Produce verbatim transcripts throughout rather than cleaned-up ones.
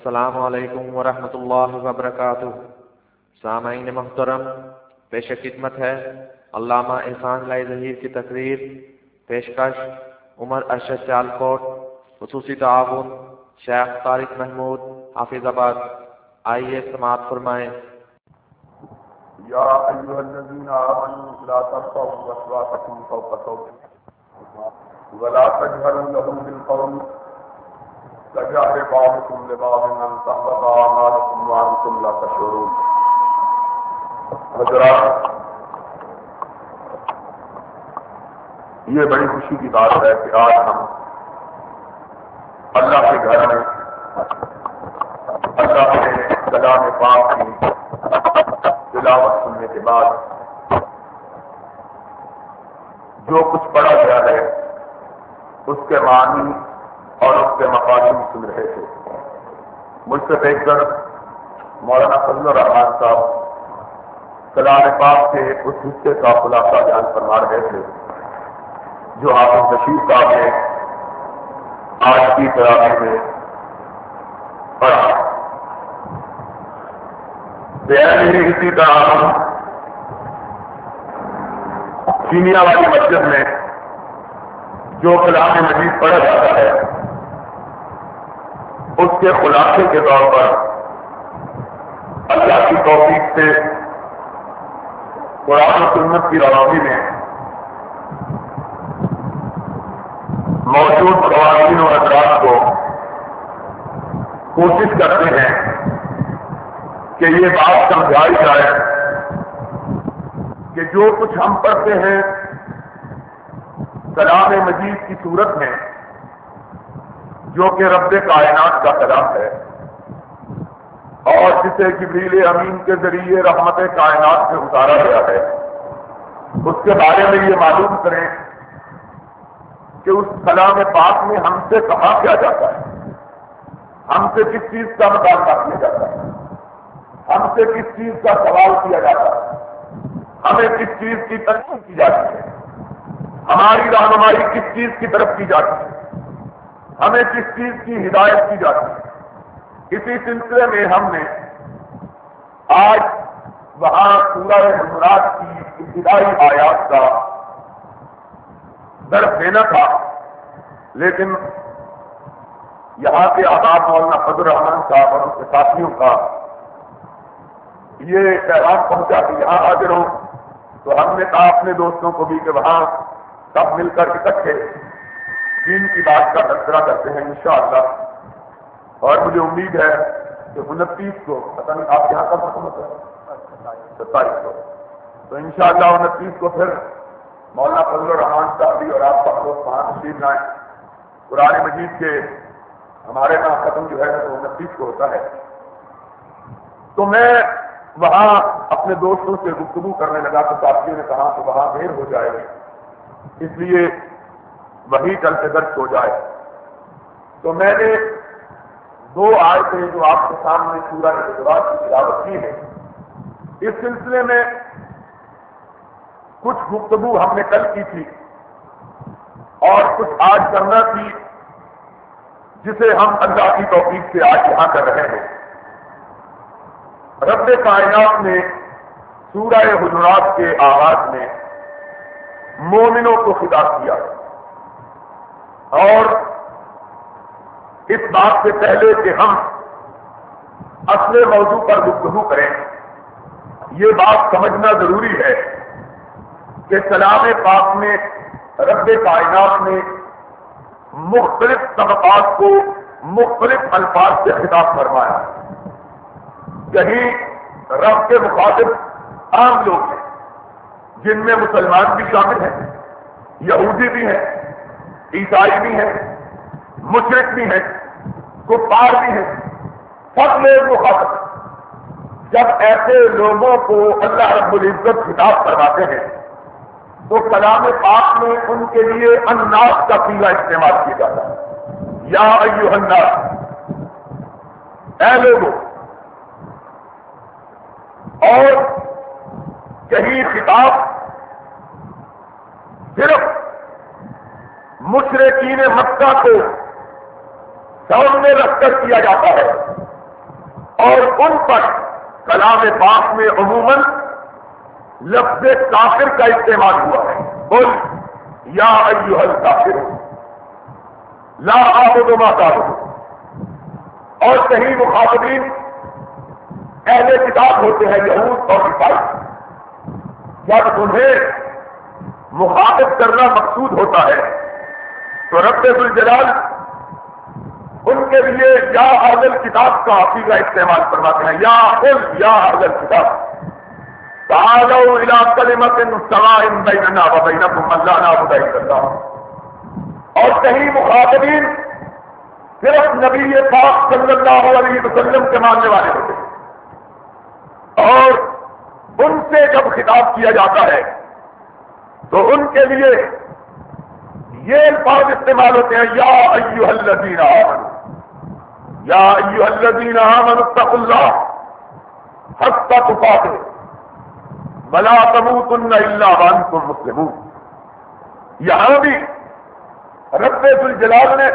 السلام علیکم ورحمۃ اللہ وبرکاتہ۔ سامعین محترم، پیش خدمت ہے علامہ احسان لائی ظہیر کی تقریر۔ پیشکش عمر ارشد سیالکوٹ، خصوصی تعاون شیخ طارق محمود حافظ آباد۔ آئیے سماعت فرمائیں۔ یا ایھا الذین آمنوا لا ترفعوا اصواتکم فوق صوت ولا تجهروا له بالقول كجهر بعضكم لبعض ان تحبط اعمالكم وانتم لا تشعرون۔ حضرات، یہ بڑی خوشی کی بات ہے کہ آج ہم اللہ کے گھر میں اللہ کے کلام پاک کی تلاوت سننے کے بعد جو کچھ پڑھا گیا ہے اس کے معنی اور اس کے مفاہیم سن رہے تھے۔ مجھ سے دیکھ کر مولانا فضل الرحمان صاحب کلام پاک کے اس حصے کا خلاصہ بیان فرما رہے تھے جو حافظ رشید صاحب نے آج کی تراویح میں پڑھا۔ اسی طرح ہم چینیا والی مسجد میں جو کلام مجید پڑھا جاتا ہے اس کے خلاصے کے طور پر اللہ کی توفیق سے قرآن و سنت کی روانی میں موجود خواتین و حضرات کو کوشش کرتے ہیں کہ یہ بات سمجھائی جائے کہ جو کچھ ہم پڑھتے ہیں کلام مجید کی صورت میں، جو کہ رب کائنات کا کلام ہے اور جسے جبریل امین کے ذریعے رحمت کائنات سے اتارا گیا ہے، اس کے بارے میں یہ معلوم کریں کہ اس کلام پاک میں ہم سے کہا کیا جاتا ہے، ہم سے کس چیز کا مطالبہ کیا جاتا ہے، ہم سے کس چیز کا سوال کیا جاتا ہے، ہمیں کس چیز کی تنقید کی جاتی ہے، ہماری رہنمائی کس چیز کی طرف کی جاتی ہے، ہمیں کس چیز کی ہدایت کی جاتی ہے۔ اسی سلسلے میں ہم نے آج وہاں سورہ حجرات کی ابتدائی آیات کا درس دینا تھا، لیکن یہاں کے آداب مولانا فضل الرحمان صاحب اور ان کے ساتھیوں کا یہ پیغام پہنچا کہ یہاں حاضر ہوں، تو ہم نے کہا اپنے دوستوں کو بھی کہ وہاں سب مل کر اکٹھے دین کی بات کا تذکرہ کرتے ہیں انشاءاللہ۔ اور مجھے امید ہے کہ انتیس کو پتہ نہیں آپ یہاں کب ختم ہوتا ہے، ستائیس کو، تو انشاءاللہ انتیس کو پھر مولانا فضل الرحمان صاحب بھی اور آپ سب لوگ وہاں تشریف لائیں۔ قرآن مجید کے ہمارے یہاں ختم جو ہے تو انتیس کو ہوتا ہے، تو میں وہاں اپنے دوستوں سے گفتگو کرنے لگا تو ساتھیوں نے کہا کہ وہاں دیر ہو جائے گی، اس لیے وہی کل سے درس ہو جائے۔ تو میں نے دو آیتیں جو آپ کے سامنے سورہ حجرات کی تلاوت کی ہے، اس سلسلے میں کچھ گفتگو ہم نے کل کی تھی اور کچھ آج کرنا تھی، جسے ہم اللہ کی توفیق سے آج یہاں کر رہے ہیں۔ رب کائنات نے سورہ حجرات کے آغاز میں مومنوں کو خطاب کیا، اور اس بات سے پہلے کہ ہم اصل موضوع پر گفتگو کریں، یہ بات سمجھنا ضروری ہے کہ کلام پاک میں رب کائنات نے مختلف طبقات کو مختلف الفاظ سے خطاب فرمایا۔ کہیں رب کے مخاطب عام لوگ ہیں جن میں مسلمان بھی شامل ہیں، یہودی بھی ہیں، عیسائی بھی ہیں، مشرک بھی ہیں، کفار بھی ہیں، سب لوگ مخاطب۔ جب ایسے لوگوں کو اللہ رب العزت خطاب کرواتے ہیں تو کلام پاک میں ان کے لیے الناس کا صیغہ استعمال کیا جاتا ہے۔ یا ایھا الناس، اے لوگوں، اور کہیں خطاب صرف مشرکین مکہ کو سامنے رکھ کر کیا جاتا ہے، اور ان پر کلام پاک میں عموماً لفظ کافر کا استعمال ہوا ہے۔ قل یا ایھا الکافر لا اعبد ما تعبدون، اور کہیں مخاطبین اہل کتاب ہوتے ہیں یہود اور عیسائی، جب انہیں مخاطب کرنا مقصود ہوتا ہے تو رب ذوالجلال ان کے لیے یا اہل الکتاب کا عقیدہ استعمال فرماتے ہیں، یا قل یا اہل الکتاب تعالوا الى کلمۃ سواء بیننا وبینکم الا نعبد الا اللہ، اور کہیں مخاطبین صرف نبی پاک صلی اللہ علیہ وسلم کے ماننے والے ہوتے ہیں، اور ان سے جب خطاب کیا جاتا ہے تو ان کے لیے یہ الفاظ استعمال ہوتے ہیں، یا ایھا الذین آمنوا یا ایھا الذین آمنوا اتقوا اللہ حق تقاته ولا تموتن الا وانتم مسلمون۔ یہاں بھی رب ذوالجلال نے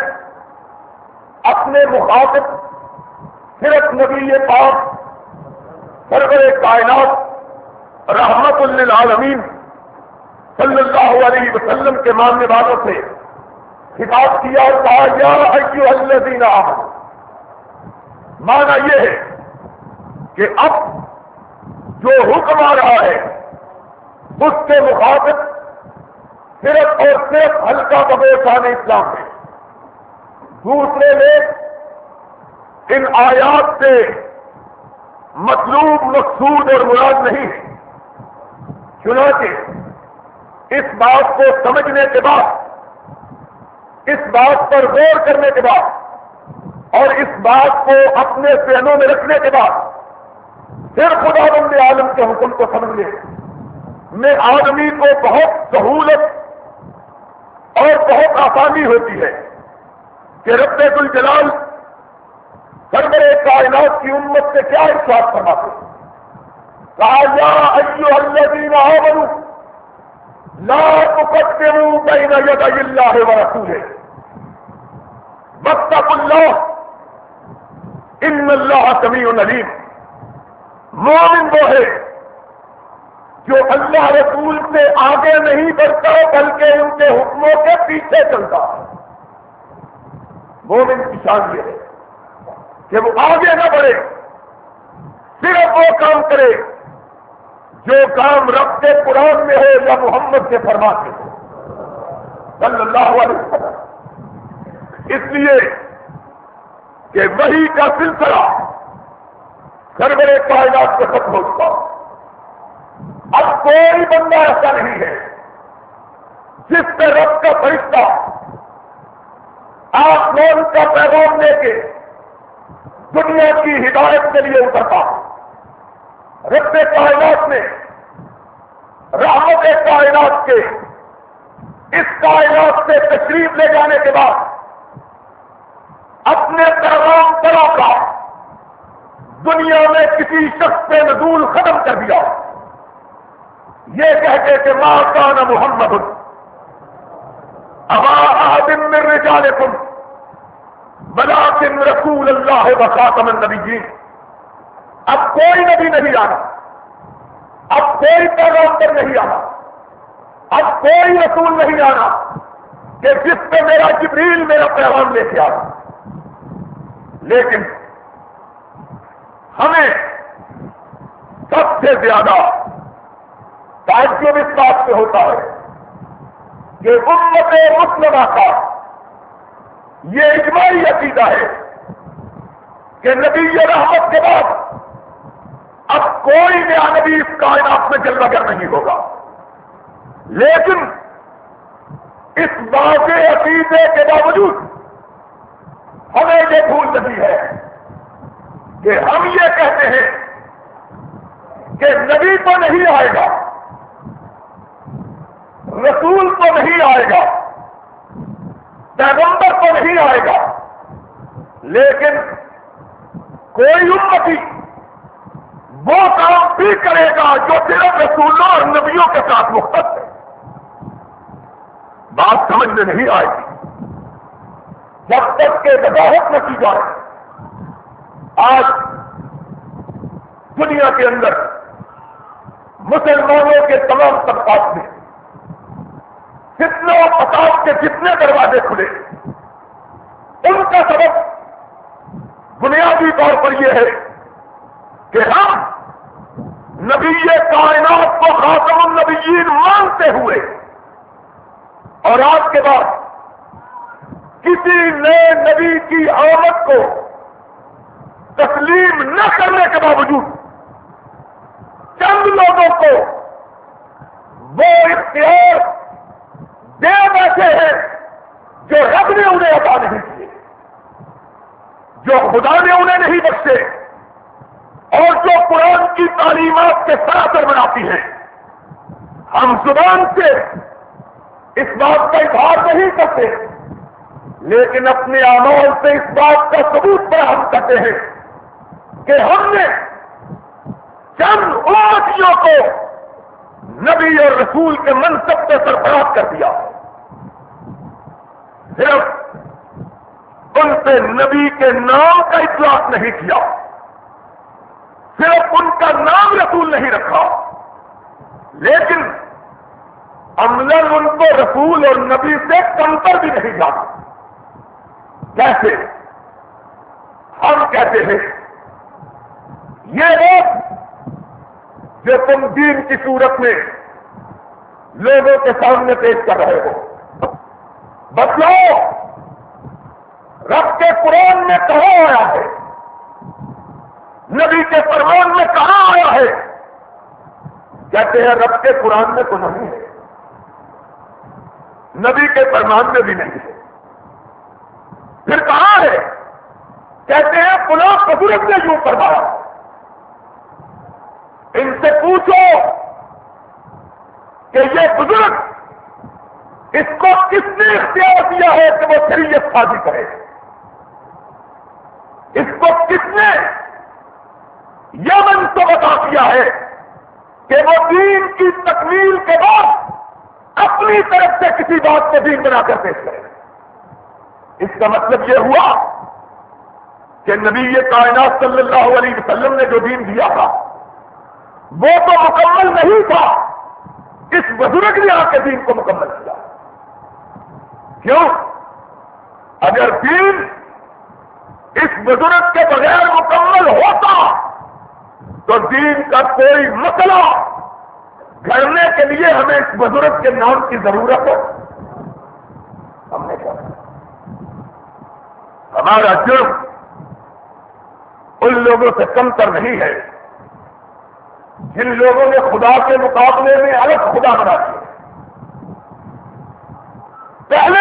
اپنے مخاطب صرف نبی پاک سرور کائنات رحمت للعالمین صلی اللہ علیہ وسلم کے ماننے والوں سے خطاب کیا اور کہا یا ایھا الذین آمنوا۔ معنی یہ ہے کہ اب جو حکم آ رہا ہے اس کے مخاطب صرف اور صرف ہلکا ببوسان اسلام ہے، دوسرے لوگ ان آیات سے مطلوب مقصود اور مراد نہیں ہے۔ چنانچہ اس بات کو سمجھنے کے بعد، اس بات پر غور کرنے کے بعد اور اس بات کو اپنے ذہنوں میں رکھنے کے بعد پھر خدا بند عالم کے حکم کو سمجھنے میں آدمی کو بہت سہولت اور بہت آسانی ہوتی ہے کہ رب ذوالجلال سرور کائنات کی امت سے کیا ارشاد فرماتے ہیں، کہا یا ایھا الذین آمنوا لا تقدموا بین یدی اللہ ورسولہ واتقوا اللہ ان اللہ سمیع علیم۔ مومن وہ ہے جو اللہ رسول سے آگے نہیں بڑھتا بلکہ ان کے حکموں کے پیچھے چلتا ہے۔ مومن کی شان یہ ہے کہ وہ آگے نہ بڑھے، صرف وہ کام کرے جو کام رب کے قرآن میں ہو یا محمد کے فرمان میں ہو صلی اللہ علیہ وسلم۔ اس لیے کہ وحی کا سلسلہ سرور کائنات سے ختم ہو چکا، اب کوئی بندہ ایسا نہیں ہے جس پہ رب کا فرشتہ آسمان کا پیغام لے کے دنیا کی ہدایت کے لیے اترتا۔ رب کائنات نے رحمت کائنات کے اس کائنات سے تشریف لے جانے کے بعد اپنے پیغام طرح کا دنیا میں کسی شخص پہ نزول ختم کر دیا، یہ کہتے کہ ما کان محمد ابا احد من رجالکم ولکن رسول اللہ وخاتم النبیین۔ اب کوئی نبی نہیں آنا، اب کوئی پیغام پر نہیں آنا، اب کوئی رسول نہیں آنا کہ جس پہ میرا جبریل میرا پیغام لے کے آنا، لیکن ہمیں سب سے زیادہ تعجب اس بات سے ہوتا ہے کہ امت مسلمہ کا یہ اجماعی عقیدہ ہے کہ نبی رحمت کے بعد اب کوئی نیا نبی اس کائنات میں جلوہ گر نہیں ہوگا، لیکن اس واضح عقیدے کے باوجود ہمیں یہ بھول نہیں ہے کہ ہم یہ کہتے ہیں کہ نبی تو نہیں آئے گا، رسول تو نہیں آئے گا، پیغمبر تو نہیں آئے گا، لیکن کوئی امتی وہ کام بھی کرے گا جو صرف رسولوں اور نبیوں کے ساتھ مختص ہے۔ بات سمجھ میں نہیں آئے گی۔ جب تک کہ وضاحت نہ کی جائے. آج دنیا کے اندر مسلمانوں کے تمام طبقات میں جتنے فساد کے جتنے دروازے کھلے ان کا سبب بنیادی طور پر یہ ہے کہ ہم نبی کائنات کو خاتم النبیین مانتے ہوئے اور آج کے بعد کسی نئے نبی کی آمد کو تسلیم نہ کرنے کے باوجود چند لوگوں کو وہ اختیار دے بیٹھے ہیں جو رب نے انہیں عطا نہیں کیے، جو خدا نے انہیں نہیں بخشے، اور جو قرآن کی تعلیمات کے سراسر بناتی ہیں. ہم زبان سے اس بات کا اظہار نہیں کرتے، لیکن اپنے اعمال سے اس بات کا ثبوت فراہم کرتے ہیں کہ ہم نے چند امتیوں کو نبی اور رسول کے منصب سے سرفراز کر دیا. صرف ان سے نبی کے نام کا اطلاق نہیں کیا، صرف ان کا نام رسول نہیں رکھا، لیکن عملاً ان کو رسول اور نبی سے کمتر بھی نہیں جانا. کیسے؟ ہم کہتے ہیں یہ لوگ جو تم دین کی صورت میں لوگوں کے سامنے پیش کر رہے ہو، بتلاؤ رب کے قرآن میں کہاں آیا ہے، نبی کے فرمان میں کہاں آیا ہے؟ کہتے ہیں رب کے قرآن میں تو نہیں ہے، نبی کے فرمان میں بھی نہیں ہے. پھر کہاں ہے؟ کہتے ہیں فلاں بزرگ نے یوں فرمایا. ان سے پوچھو کہ یہ بزرگ اس کو کس نے اختیار دیا ہے کہ وہ شریعت سازی کرے؟ اس کو کس نے یہ منصب عطا کیا ہے کہ وہ دین کی تکمیل کے بعد اپنی طرف سے کسی بات کو دین بنا کر پیش کرے؟ اس کا مطلب یہ ہوا کہ نبی کائنات صلی اللہ علیہ وسلم نے جو دین دیا تھا وہ تو مکمل نہیں تھا، اس بزرگ نے آ کے دین کو مکمل کیا. کیوں؟ اگر دین اس بزرگ کے بغیر مکمل ہوتا تو دین کا کوئی مسئلہ گھڑنے کے لیے ہمیں اس بزرگ کے نام کی ضرورت ہے. ہم نے کہا ہمارا جرم ان لوگوں سے کم تر نہیں ہے جن لوگوں نے خدا کے مقابلے میں الگ خدا بنا دیا. پہلے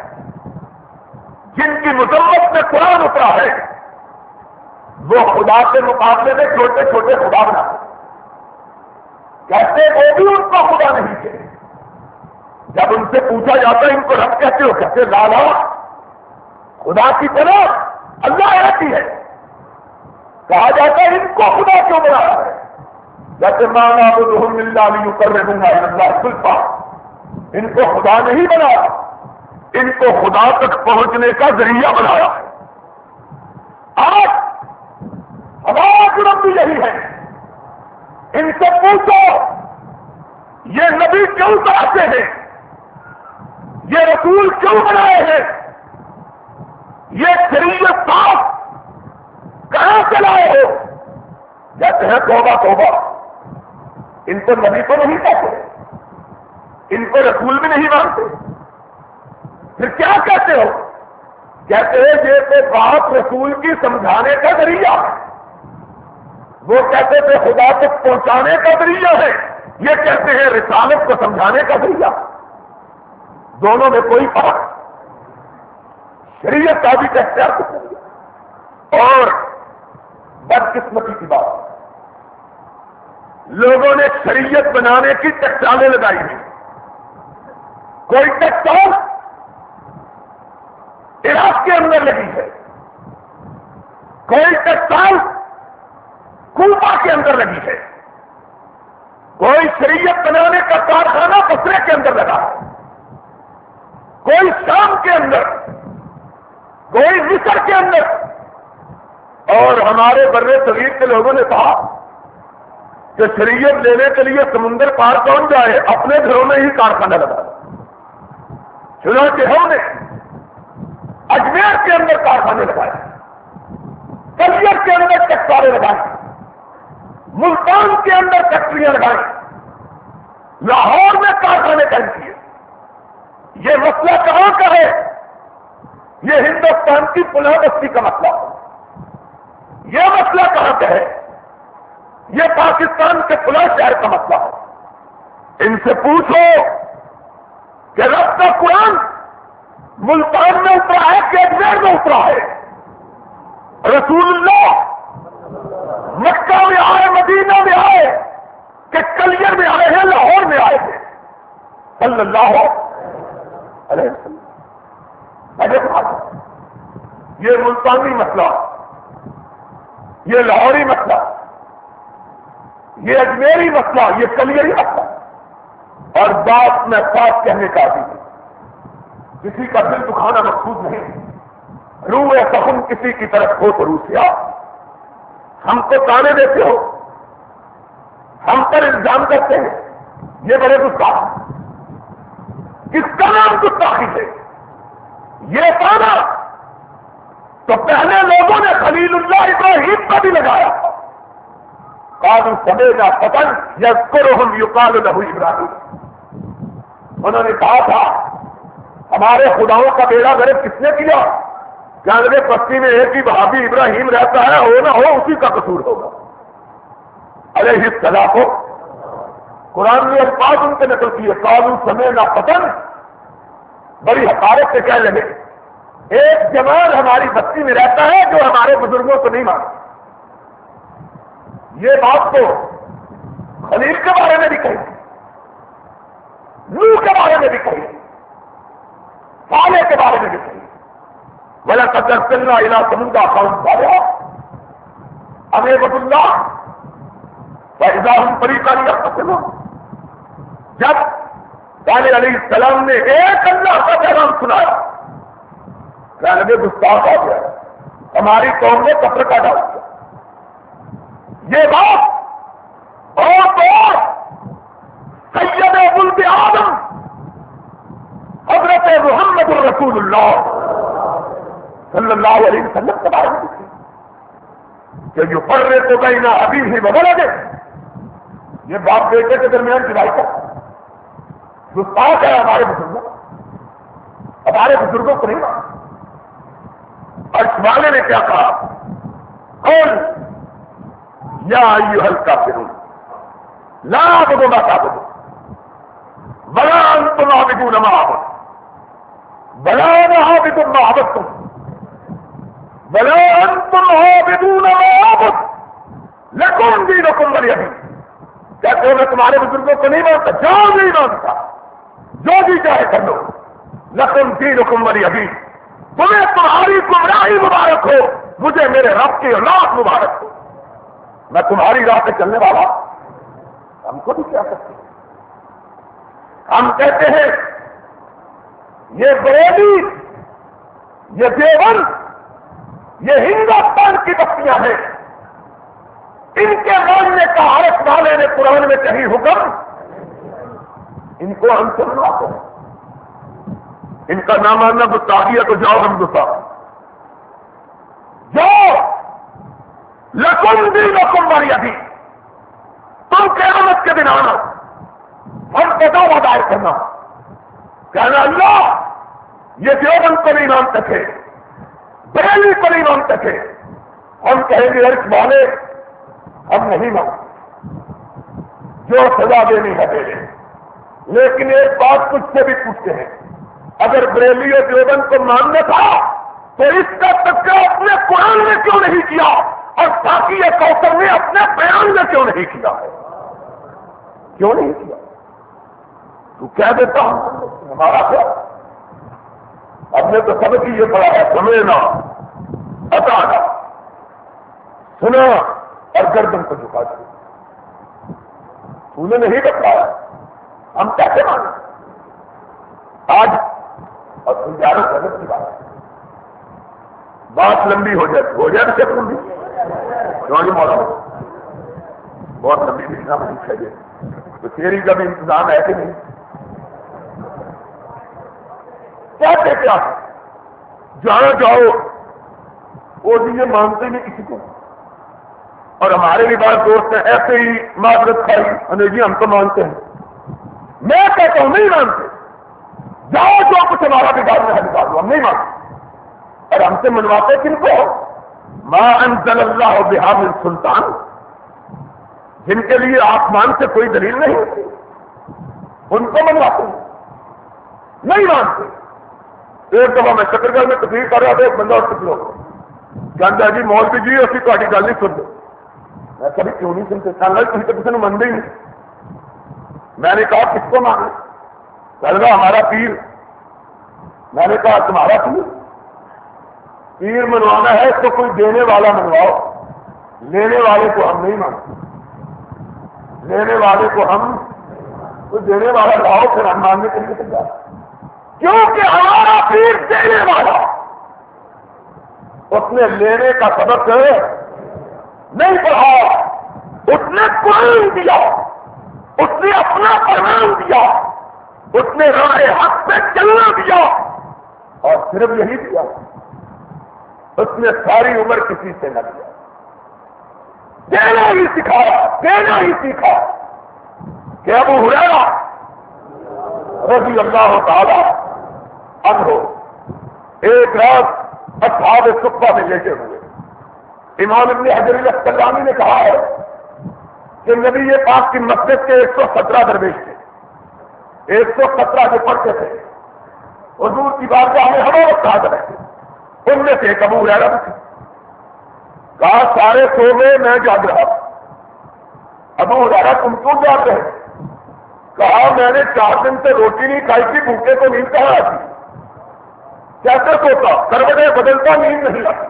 جن کی مذمت میں قرآن اترا ہے وہ خدا کے مقابلے میں چھوٹے چھوٹے خدا بنا دیا. کہتے وہ بھی ان کو خدا نہیں تھے. جب ان سے پوچھا جاتا ان کو رب کہتے ہو؟ کہتے لالا خدا کی طرح اللہ رہتی ہے. کہا جاتا ہے ان کو خدا کیوں بنایا ہے؟ جیسے مانا بدہم اللہ علیہ کر رہے ہوں گا اللہ سلفا. ان کو خدا نہیں بنایا، ان کو خدا تک پہنچنے کا ذریعہ بنایا ہے. آج ہمارا جرم بھی یہی ہے. ان سے پوچھو یہ نبی کیوں چاہتے ہیں، یہ رسول کیوں بنائے ہیں، یہ شریعت صاحب کہاں سے لائے ہو؟ کہتے ہیں توبہ توبہ، ان کو نبی کو نہیں کہتے، ان کو رسول بھی نہیں مانتے. پھر کیا کہتے ہو؟ کہتے ہیں یہ تو بات رسول کی سمجھانے کا ذریعہ ہے. وہ کہتے تھے خدا تک پہنچانے کا ذریعہ ہے، یہ کہتے ہیں رسالت کو سمجھانے کا ذریعہ. دونوں میں کوئی فرق. شریعت کا بھی اختیار کر. اور بدقسمتی کی بات، لوگوں نے شریعت بنانے کی ٹکسالیں لگائی ہیں. کوئی ٹکسال عراق کے اندر لگی ہے، کوئی ٹکسال کوفہ کے اندر لگی ہے، کوئی شریعت بنانے کا کارخانہ بصرے کے اندر لگا ہے، کوئی شام کے اندر، کوئی مصر کے اندر، اور ہمارے بر صغیر کے لوگوں نے کہا کہ شریعت لینے کے لیے سمندر پار کون جائے، اپنے گھروں میں ہی کارخانہ لگا۔ چنانچہ ہم نے اجمیر کے اندر کارخانے لگائے، کلیئر کے اندر ٹکسارے لگائے، ملتان کے اندر فیکٹریاں لگائیں، لاہور میں کارخانے قائم کیے۔ یہ مسئلہ کہاں کا ہے؟ یہ ہندوستان کی پناہ بستی کا مسئلہ ہے۔ یہ مسئلہ کہاں کا ہے؟ یہ پاکستان کے فلاں شہر کا مسئلہ ہے۔ ان سے پوچھو کہ رب کا قرآن ملتان میں اترا ہے کہ اجمیر میں اترا ہے؟ رسول اللہ مکہ میں آئے، مدینہ میں آئے کہ کلیئر میں آئے ہیں، لاہور میں آئے تھے صلی اللہ علیہ وسلم۔ یہ ملتانی مسئلہ، یہ لاہوری مسئلہ، یہ اجمیری مسئلہ، یہ کلیئری مسئلہ، اور بات میں صاف کہنے کا بھی کسی کا دل دکھانا مقصود نہیں۔ روح سخن کسی کی طرف ہو تو روسیا، ہم کو تانے دیتے ہو، ہم پر الزام کرتے ہیں، یہ بڑے گستاخ۔ کس کا نام گستاخی ہے؟ یہ تانا تو پہلے لوگوں نے خلیل اللہ ابراہیم کا بھی لگایا، قالوا سمعنا فتى يذكرهم يقال له ابراہیم۔ انہوں نے کہا تھا ہمارے خداؤں کا بیڑا غرق کس نے کیا؟ کیا لگے بستی میں ایک ہی وہابی ابراہیم رہتا ہے، ہو نہ ہو اسی کا قصور ہوگا علیہ السلام کو۔ قرآن نے الفاظ ان کے نقل کیے، قالوا سمعنا فتى، بڑی حقارت سے کہہ لگے ایک جوان ہماری بستی میں رہتا ہے جو ہمارے بزرگوں کو نہیں مانتا۔ یہ بات تو خلیل کے بارے میں بھی کہی، نوح کے بارے میں بھی کہی، صالح کے بارے میں بھی کہی۔ وَلَقَدْ أَرْسَلْنَا إِلَىٰ ثَمُودَ أَخَاهُمْ صَالِحًا أَنِ اعْبُدُوا اللَّهَ فَإِذَا هُمْ فَرِيقَانِ يَخْتَصِمُونَ۔ جب صالح علیہ السلام نے ایک اللہ کا پیغام سنایا، کہنے لگے گستاخ آ گیا، ہماری قوم نے کفر کا ڈال دیا۔ یہ بات اور اور سید ولد آدم حضرت محمد الرسول اللہ صلی اللہ علیہ وسلم کے بارے میں لکھی کہ جو فرق بین ابیہ و ولدہ، یہ باپ بیٹے کے درمیان کی بات ہے۔ گستاخ ہے ہمارے بزرگوں، ہمارے بزرگوں کو نہیں مانا۔ اور شمالے نے کیا کہا؟ قل یا ایھا الکافرون لا اعبد ما تعبدون ولا انتم عابدون ما اعبد ولا انا عابد ما عبدتم ولا انتم عابدون ما اعبد لکم دینکم ولی دین۔ کہتے ہو میں تمہارے بزرگوں کو نہیں مانتا، جو نہیں مانتا، جو بھی چاہے کر لو، لکم دینکم ولی دین، تمہیں تمہاری گمراہی مبارک ہو، مجھے میرے رب کی اولاد مبارک ہو، میں تمہاری راہ پہ چلنے والا۔ ہم کو بھی کیا کرتے ہیں؟ ہم کہتے ہیں یہ بریلی، یہ دیوبند، یہ ہندوستان کی بستیاں ہیں، ان کے ماننے کا عرف والے نے قرآن میں کہیں حکم، ان کو ہم سے منواتے ہیں۔ ان کا نام ماننا گستاخی ہے تو جاؤ ہم گستاخ، جاؤ لکم دینکم ولی دین، تم قیامت کے دن آنا، ہم بتا دائر کرنا، کہنا اللہ یہ دیوبند کو نہیں مانتے تھے، بریلی کو نہیں مانتے تھے، ہم کہیں گے عرش والے ہم نہیں مانتے، جو سزا دینی ہے دے دیں۔ لیکن ایک بات کچھ سے بھی پوچھتے ہیں، اگر بریلی اور دیوبند کو ماننا تھا تو اس کا تذکرہ اپنے قرآن میں کیوں نہیں کیا، اور باقی یہ کوثر نے اپنے بیان میں کیوں نہیں کیا ہے؟ کیوں نہیں کیا؟ تو کہہ دیتا ہوں ہمارا کیا؟ ہم نے تو سب کی یہ پڑھا ہے، سمجھنا بتانا، سنا اور گردن کو جھکا دیا۔ تو نے نہیں بتایا، ہم کیسے مانے؟ آج اور تجارت غلط کی بات ہے، بات لمبی ہو جائے ہو جائے تو لمبی کیوں نہیں مولا بہت لمبی بھی نہ بنی چاہیے تو تیری کا بھی انتظام ہے کہ نہیں کہتے کیا جہاں جاؤ وہ بھی یہ مانتے نہیں کسی کو اور ہمارے بھی بعض دوست ہیں ایسے ہی معذرت کھائی انہیں جی ہم تو مانتے ہیں میں کہتا ہوں نہیں مانتے جاؤ جو کچھ ہمارا بگاڑنا ہے بگاڑ دو ہم نہیں مانتے اور ہم سے منواتے کن کو ما انزل اللہ بہا من سلطان جن کے لیے آسمان سے کوئی دلیل نہیں ہوتی ان کو منواتے ہیں نہیں مانتے ایک دفعہ میں شکر گڑھ میں تقریر کر رہا تھا ایک بندہ اور کچھ لوگ کہتا جی مولوی جی اسی تاری گل نہیں سنتے میں کبھی کیوں نہیں سنتے کہنا تھی تو کسی نے منتے ہی نہیں میں نے کہا کس کو مانے کہا ہمارا پیر میں نے کہا تمہارا پیر پیر منوانا ہے تو کوئی دینے والا منواؤ لینے والے کو ہم نہیں مانتے لینے والے کو ہم کوئی دینے والا لاؤ پھر ہم ماننے کے لیے تیار کیونکہ ہمارا پیر دینے والا اس نے لینے کا سبق نہیں پڑھا اس نے قرآن دیا اس نے اپنا فرمان دیا اس نے راہ حق پہ چلنا دیا اور صرف یہی دیا اس نے ساری عمر کسی سے نہ دیا دینا ہی سکھایا دینا ہی سیکھا کہ ابو ہریرہ رضی اللہ تعالی عنہ ایک رات اصحاب صفہ میں لیٹے ہوئے امام ابن حجر الاسقلانی نے کہا ہے کہ نبی پاک کی مسجد کے ایک سو سترہ درویش تھے ایک سو سترہ جو پڑھتے تھے حضور کی بارگاہ میں ہر وقت حاضر رہتے ان میں سے ایک ابو ہریرہ تھے کہا سارے سو گئے میں جاگ رہا ابو ہریرہ تم کیوں جاگ رہے کہا میں نے چار دن سے روٹی نہیں کھائی تھی بھوکے کو نیند کہاں آتی کیسے سوتا کروٹیں بدلتا نیند نہیں آتی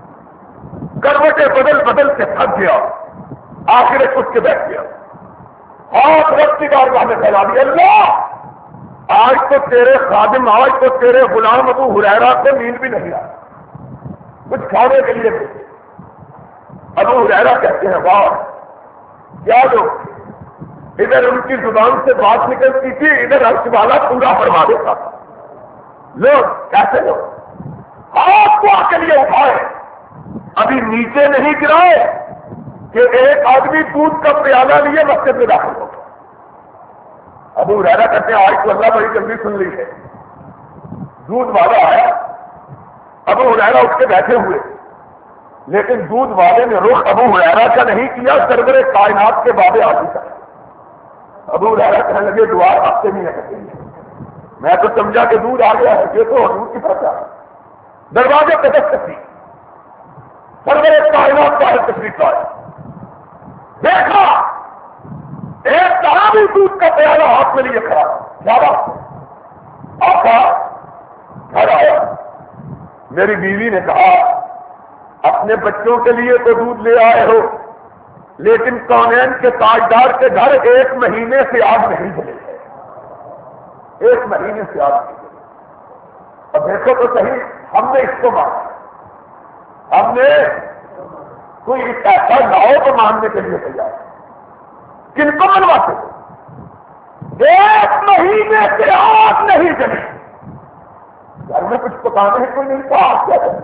کروٹیں بدل بدل کے تھک گیا آخر کچھ کے بیٹھ گیا ہاتھ رب کی بارگاہ میں پھیلا دیا اللہ آج تو تیرے خادم آج تو تیرے غلام ابو ہریرہ کو نیند بھی نہیں آتی کچھ کھانے کے لیے بھیجے ابو ہریرہ کہتے ہیں واہ کیا لو ادھر ان کی زبان سے بات نکلتی تھی ادھر عرش والا پورا فرما دیتا تھا لوگ کیسے لوگ ہاتھ کو آ کے لیے اٹھائے ابھی نیچے نہیں گرائے کہ ایک آدمی دودھ کا پیالہ لیے مسجد میں داخل ہو ابو ہریرہ کہتے ہیں آج تو اللہ بڑی جلدی سن لی ہے دودھ والا آیا ابو ہریرہ اٹھ کے بیٹھے ہوئے لیکن دودھ والے نے رخ ابو ہریرہ کا نہیں کیا سرور کائنات کے باب آدمی کا ابو ہریرہ کہنے لگے دعا آپ سے نہیں ہے کہتے ہیں میں تو سمجھا کہ دودھ آ گیا ہے یہ تو حضور کی طرف آ دروازے پہ دستک تھی سرور کائنات کا تشریف آیا دیکھا ایک طرح بھی دودھ کا پیالہ ہاتھ میں لیے کھڑا کیا بات آقا گھر آیا میری بیوی نے کہا اپنے بچوں کے لیے تو دودھ لے آئے ہو لیکن کونین کے تاجدار کے گھر ایک مہینے سے آگ نہیں جلے ایک مہینے سے آگ نہیں جلے اب دیکھو تو صحیح ہم نے اس کو مانا ہم نے کوئی ایسا لاؤ تو ماننے کے لیے تیار کن کو منواتے ایک مہینے سے آگ نہیں جلی گھر میں کچھ پکانے کوئی نہیں تھا آگ کیا جلے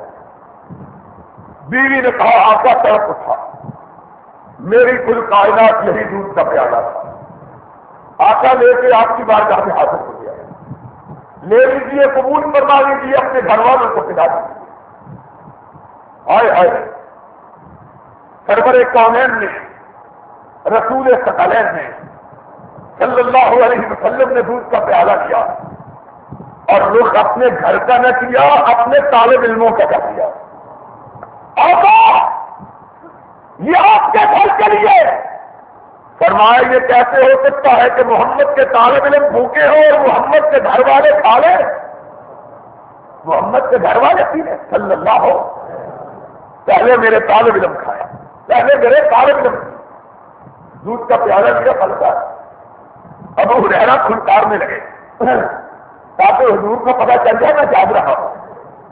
بیوی نے کہا آپ کا طرف اٹھا میری کل کائنات یہی دودھ کا پیالہ تھا آقا لے کے آپ کی بارگاہ میں حاضر ہو گیا لے لیجیے قبول فرما لیجیے اپنے گھر والوں کو پلا دیجیے آئے آئے سرور کونین نے رسول ثقلین نے صلی اللہ علیہ وسلم نے دودھ کا پیالہ کیا اور رخ اپنے گھر کا نہ کیا اپنے طالب علموں کا کر دیا آقا یہ آپ کے گھر کے لیے فرمایا یہ کیسے ہو سکتا ہے کہ محمد کے طالب علم بھوکے ہو اور محمد کے گھر والے کھا لیں محمد کے گھر والے پینے صلی اللہ ہو پہلے میرے طالب علم کھایا پہلے میرے طالب علم دودھ کا پیالہ دیا پلتا ابو ہریرہ کھنکارنے لگے تاکہ حضور کو پتا چل جائے میں جاگ رہا ہوں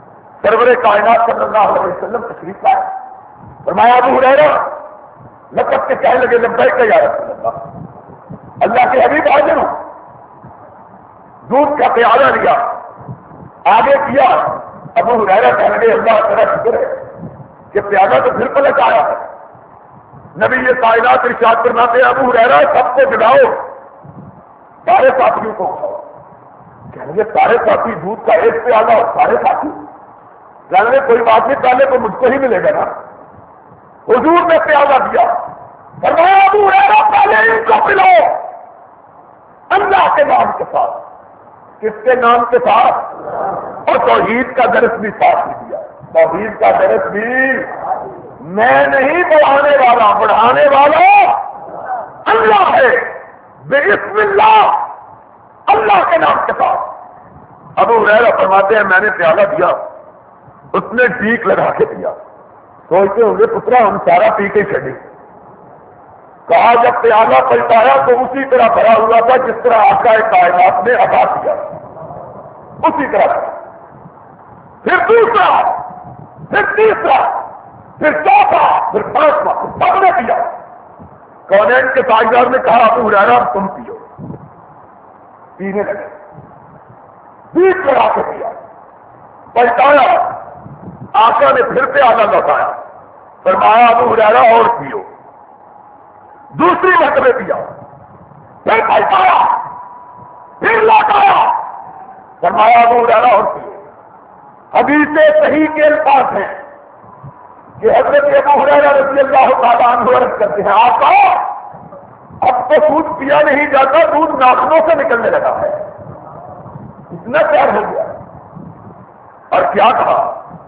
سرور کائنات صلی اللہ علیہ وسلم تشریف لائے. فرمایا ابو ہریرہ لقب کے کہنے لگے لبیک یا رسول اللہ, اللہ کے حبیب حاضر ہوں. دودھ کا پیالہ لیا, آگے کیا. ابو ہریرہ کہنے لگے اللہ تعالیٰ شکر ہے کہ پیالہ تو پھر پلٹ آیا ہے. نبی یہ کائنات ارشاد فرماتے ہیں ابو ہریرہ سب کو جلاؤ, سارے ساتھیوں کو اٹھاؤ. کہنے لگے سارے ساتھی دودھ کا ایک پیالہ اور سارے ساتھی, کہنے لگے کوئی بات نہیں پہلے تو مجھ کو ہی ملے گا نا. حضور نے پیالہ دیا, فرمایا ابو ہریرہ پہلے ان کو پلاؤ اللہ کے نام کے ساتھ. کس کے نام کے ساتھ؟ اور توحید کا درس بھی ساتھ ہی دیا. توحید کا درس بھی میں نہیں بڑھانے والا, بڑھانے والا اللہ ہے. بسم اللہ, اللہ کے نام کے ساتھ. ابو ہریرہ فرماتے ہیں میں نے پیالہ دیا, اس نے ٹیک لگا کے دیا. سوچتے ہوں گے پترا ہم سارا پی کے چڑھے. کہا جب پیالہ پلٹایا تو اسی طرح بھرا ہوا تھا جس طرح آقا کائنات نے عطا کیا, اسی طرح بھرا. پھر دوسرا, پھر تیسرا, پھر چوتھا, پھر پانچواں, سب نے پیا. کونین کے تاجدار نے کہا ابو ہریرہ تم پیو. پینے لگے, بیچ لگا کے پیا, پلٹایا. آقا نے پھر پیالہ لوٹایا, فرمایا ابو ہریرہ اور پیو. دوسری مرتبہ پیا, پھر پلٹایا, پھر لوٹایا, فرمایا ابو ہریرہ اور پیو. حدیث صحیح کے الفاظ ہیں کہ حضرت ابو ہریرہ رضی اللہ تعالیٰ عنہ عرض کرتے ہیں آقا اب تو دودھ پیا نہیں جاتا, دودھ ناخنوں سے نکلنے لگا ہے. اتنا پیار ہو گیا. اور کیا کہا,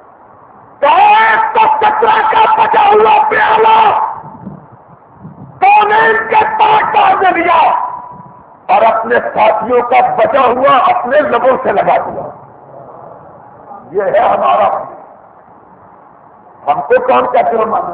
تو کچرا کا بچا ہوا پیالہ تو نے ان کے پاس ڈال دیا اور اپنے ساتھیوں کا بچا ہوا اپنے لبوں سے لگا دیا. یہ ہے ہمارا. ہم کو کون کہتے ہو مانا,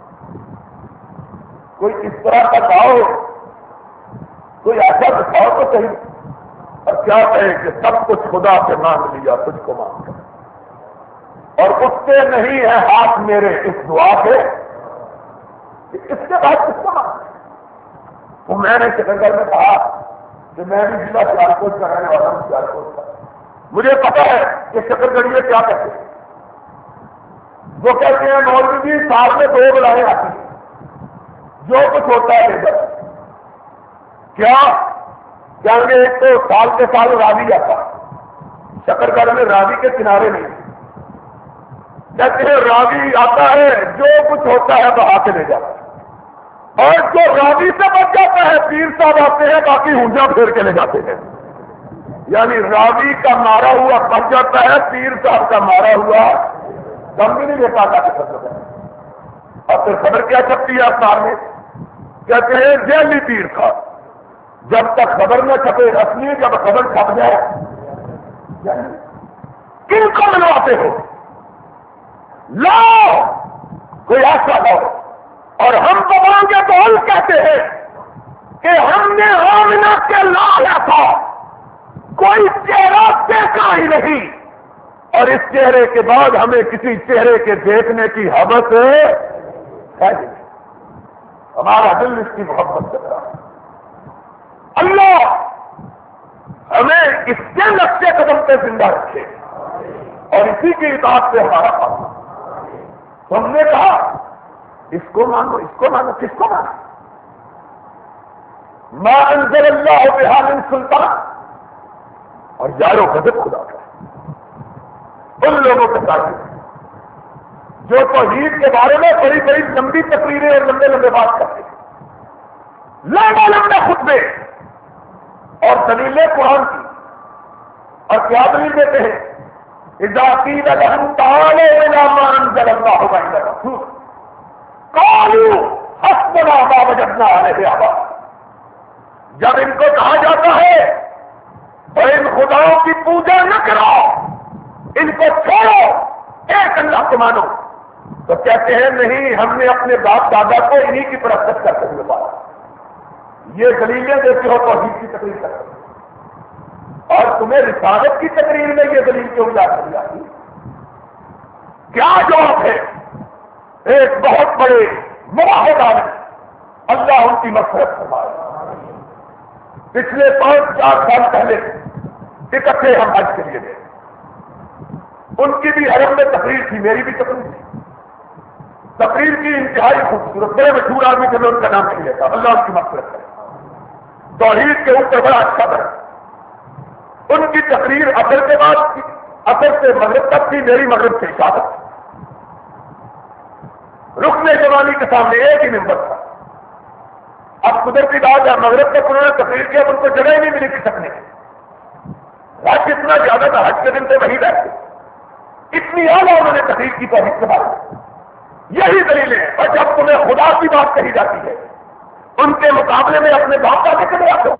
کوئی اس طرح کا گاؤ, کوئی ایسا دکھاؤ تو صحیح. اور کیا کہے کہ سب کچھ خدا سے مانگ لیا, تجھ کو مانگ کر, اور اس سے نہیں ہے ہاتھ میرے اس دعا سے کہ اس کے بعد کس کو مانگ. تو میں نے چکندر میں کہا کہ میں بھی ضلع سیالکوٹ کا رہنے والا ہوں, سیالکوٹ کا. مجھے پتا ہے کہ چکندریے کیا کہتے ہیں. وہ کہتے ہیں مولوی جی سال میں دو بلائیں آتی ہیں, جو کچھ ہوتا ہے ادھر. کیا کہیں گے ایک تو سال کے سال راوی آتا, شکر میں راوی کے کنارے نہیں. کہتے ہیں راوی آتا ہے جو کچھ ہوتا ہے بہا کے لے جاتا ہے, اور جو راوی سے بچ جاتا ہے پیر صاحب آتے ہیں باقی ہونجا پھیر کے لے جاتے ہیں. یعنی راوی کا مارا ہوا بچ جاتا ہے, پیر صاحب کا مارا ہوا کم بھی نہیں لے پاتا کہ خبر ہے. اور پھر خبر کیا چھپتی ہے اخبار میں, کہتے ہیں جیلی پیر تھا. جب تک خبر نہ چھپے اصلی, جب خبر چھپ جائے کن کو ملواتے ہو, لاؤ کوئی ایسا لاؤ. اور ہم بتائیں گے تو ہم کہتے ہیں کہ ہم نے آمنہ کے لایا تھا, کوئی چہرہ دیکھا ہی نہیں, اور اس چہرے کے بعد ہمیں کسی چہرے کے دیکھنے کی حوث ہے. ہمارا دل اس کی محبت کرتا ہے. اللہ ہمیں اس کے نقشے قدم پہ زندہ رکھے اور اسی کی اطاعت سے ہمارا پاس. تو ہم نے کہا اس کو مانو, اس کو مانو, کس کو مانو. ما انزل اللہ بہا من سلطان, اور یارو غضب خدا کا ان لوگوں کے ساتھ جو توحید کے بارے میں بڑی بڑی لمبی تقریریں اور لمبے لمبے بات کرتے ہیں, لمبے لمبے خطبے اور دلیلیں قرآن کی. اور کیا دلیل دیتے ہیں, اذا قیل لهم تعالوا الى ما انزل الله وعلى الرسول قالوا حسبنا ما وجدنا عليه آباءنا. جب ان کو کہا جاتا ہے اور ان خداؤں کی پوجا نہ کرو, ان کو چھوڑو, ایک اللہ کو مانو, تو کہتے ہیں نہیں ہم نے اپنے باپ دادا کو انہی کی پرستش کرتے ہوئے پایا. یہ دلیلیں دیتے ہو توحید کی تقریر کرتے ہو, اور تمہیں رسالت کی تقریر میں یہ دلیل کیوں یاد کری جاتی؟ کیا جواب ہے؟ ایک بہت بڑے موحد عالم اللہ ان کی مغفرت فرمائے، پچھلے پانچ چار سال پہلے اکٹھے ہم حج کے لیے گئے، ان کی بھی حرم میں تقریر تھی، میری بھی تقریر تھی، تقریر کی انتہائی خوبصورت، بڑے مشہور آدمی تھے، میں ان کا نام نہیں لیتا، اللہ ان کی مغفرت کرے، توحید کے اوپر بڑا اچھا بنا۔ ان کی تقریر اثر کے بعد تھی، اثر سے مغرب تک تھی، میری مغرب سے عشاء تک، رکن جوانی کے سامنے ایک ہی ممبر تھا۔ اب قدرتی بات ہے، مغرب تک انہوں نے تقریر کیا، ان کو جگہ ہی نہیں ملی تھی سکنے کی، حج اتنا زیادہ تھا، حج کے دن سے وہی بیٹھتے، اتنی اعلیٰ انہوں نے تقریر کی توحید کے بارے میں۔ یہی دلیلیں ہیں، اور جب تمہیں خدا کی بات کہی جاتی ہے ان کے مقابلے میں اپنے باپ کا ذکر آتے ہو۔